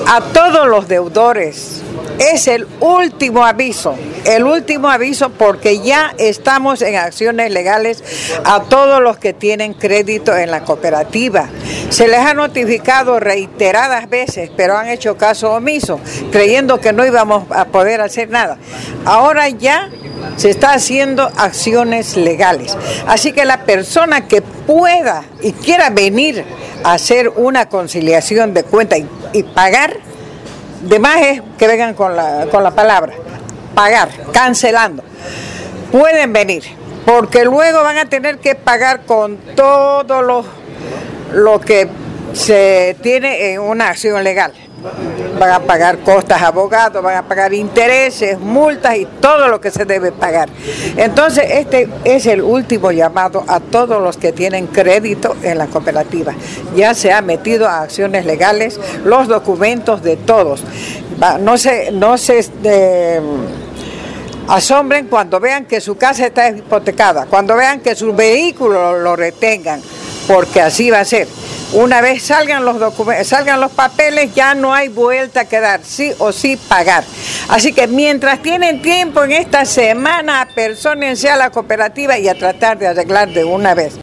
A todos los deudores, es el último aviso porque ya estamos en acciones legales a todos los que tienen crédito en la cooperativa. Se les ha notificado reiteradas veces, pero han hecho caso omiso, creyendo que no íbamos a poder hacer nada. Ahora ya se está haciendo acciones legales. Así que la persona que pueda y quiera venir a hacer una conciliación de cuenta y pagar, de más es que vengan con la palabra, pagar, cancelando. Pueden venir, porque luego van a tener que pagar con todo lo que se tiene en una acción legal. Van a pagar costas abogados, van a pagar intereses, multas y todo lo que se debe pagar. Entonces, este es el último llamado a todos los que tienen crédito en la cooperativa. Ya se ha metido a acciones legales los documentos de todos. No se asombren cuando vean que su casa está hipotecada, cuando vean que su vehículo lo retengan, porque así va a ser. Una vez salgan los papeles, ya no hay vuelta que dar, sí o sí pagar. Así que mientras tienen tiempo en esta semana, apersónense a la cooperativa y a tratar de arreglar de una vez.